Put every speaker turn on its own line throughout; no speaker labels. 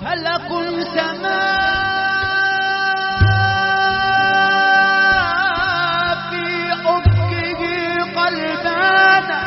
فلك سماء في أفقه قلبانا،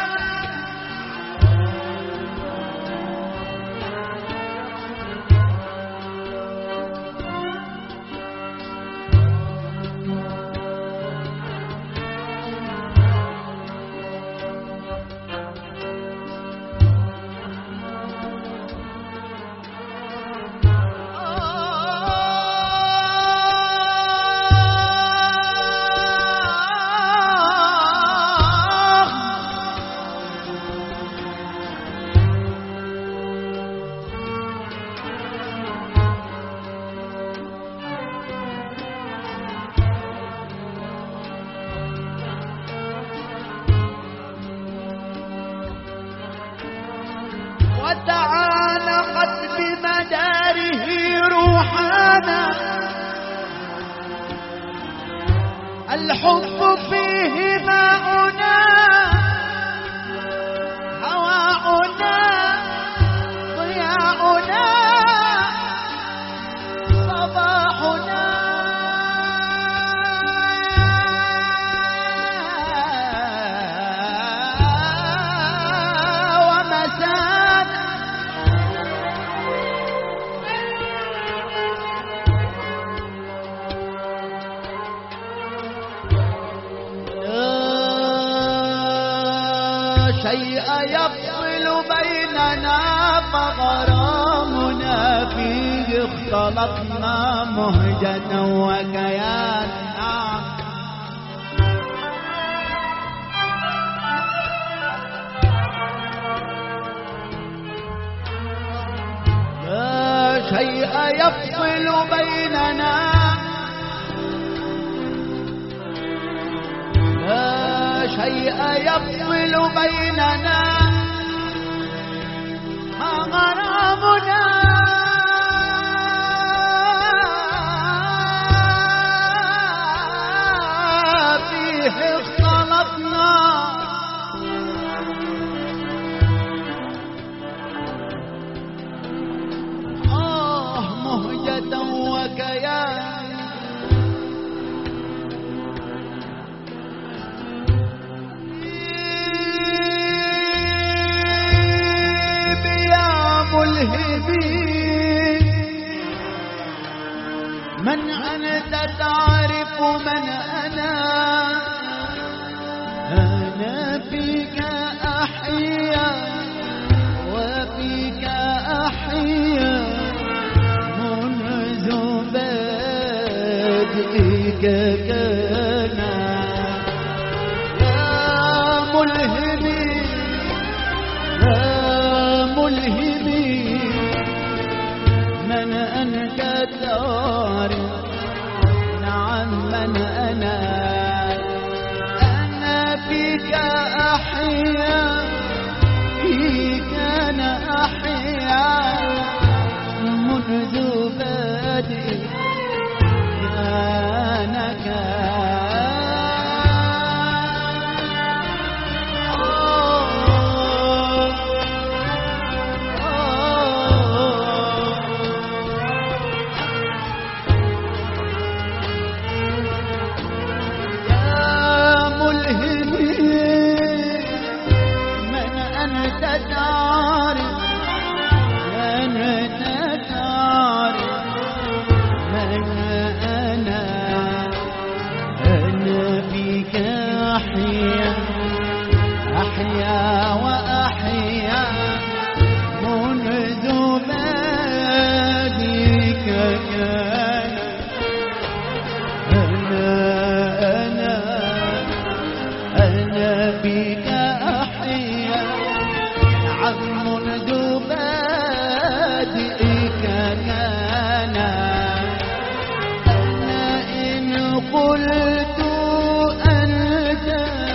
وتعانقت بمداره روحانا، الحب فيه ماؤنا هواؤنا ضياؤنا صباحنا ومسانا. شيء يفصل بيننا فغرامنا فيه اختلطنا مهجة وكيانا. لا شيء يفصل بيننا، شيء يفصل بيننا ما غرامنا فيه اختلطنا مهجة وكيان. من أنت تعرف من أنا، أنا فيك أحيا وفيك أحيا منذ بدئك كان. يا ملهمي يا ملهمي من أنت تعرف، نعم من أنا فيك أحيا فيك أنا أحيا منذ بدئ كانك. أحيا وأحيا منذ بدئك كان. أنا بك أحيا نعم منذ بدئك كان. أنا إن قلت أنت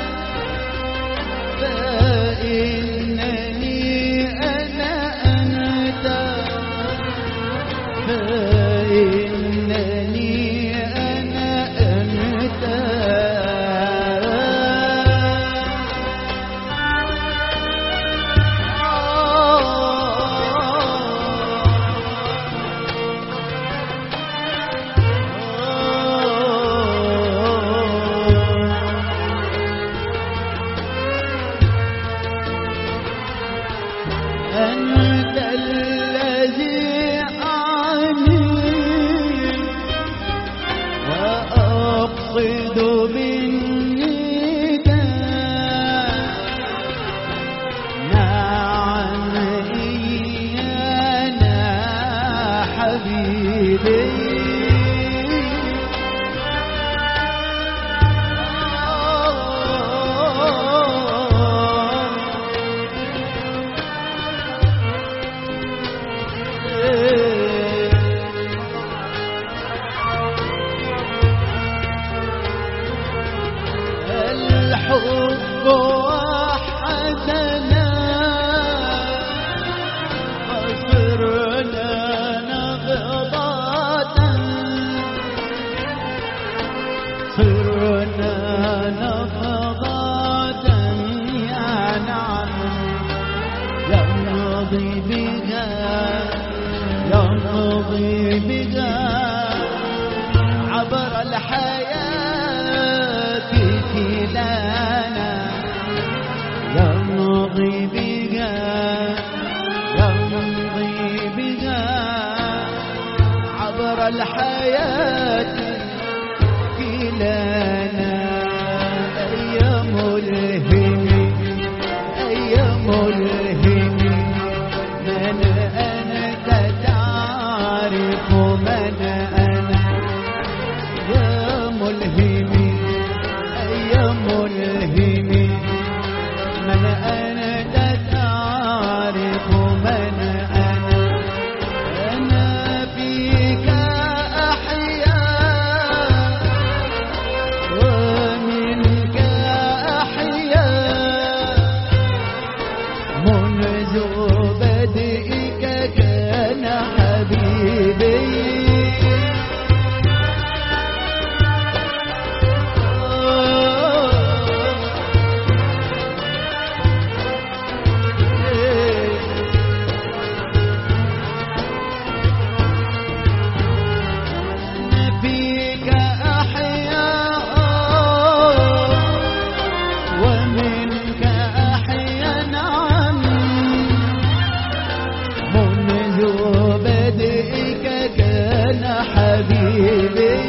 فإنني أنا أنت، فإنني أنا أنت. حبيبي الحب وحدنا فصرنا نبضة صرنا نبضة يا نعم يمضي بها يمضي بها عبر الحياة كلانا يمضي بها يمضي بها عبر الحياة كلانا أيام الهم أيام الهم من أنت تعرف من أنا يا ملهم أيام الهم من أنت تعرف من أنا فيك أحيا ومنك أحيا منذ بدئك كان حبيبي فيك أحيا ومنك أحيا نعم منذ بدئك كان حبيبي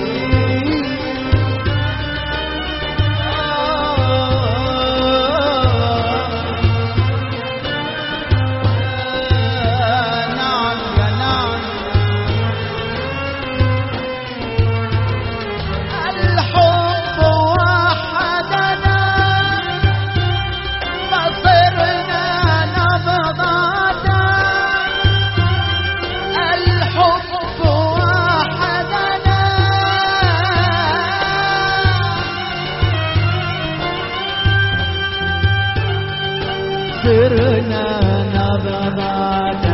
نعم يا نعم الحب وحدنا فصرنا نبضة الحب وحدنا صرنا نبضة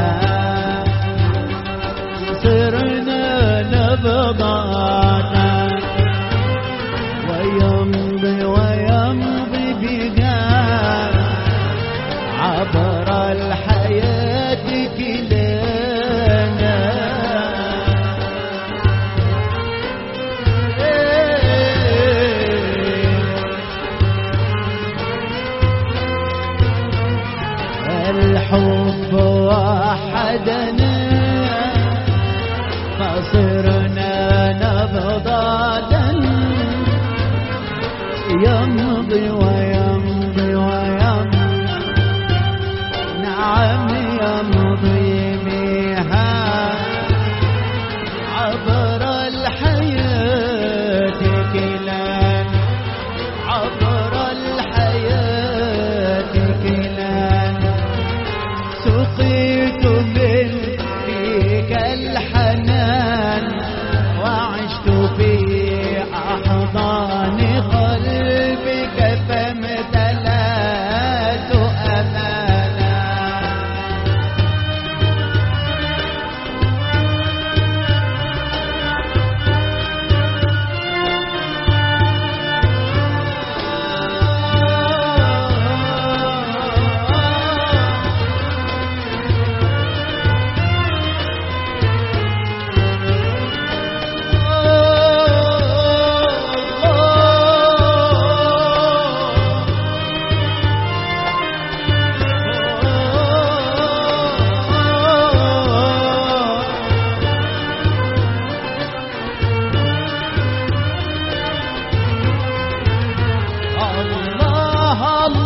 صرنا نبضة ويمضي ويمضي بنا عبر الحياة كلانا الحب وحدنا فصرنا نبضة يمضي ويمضي ويمضي نعم يمضي بها عبر الحياة كلانا عبر الحياة كلانا سقيت من فيك الحنان وعشت في أحضان قلبك فامتلأت أمانا الله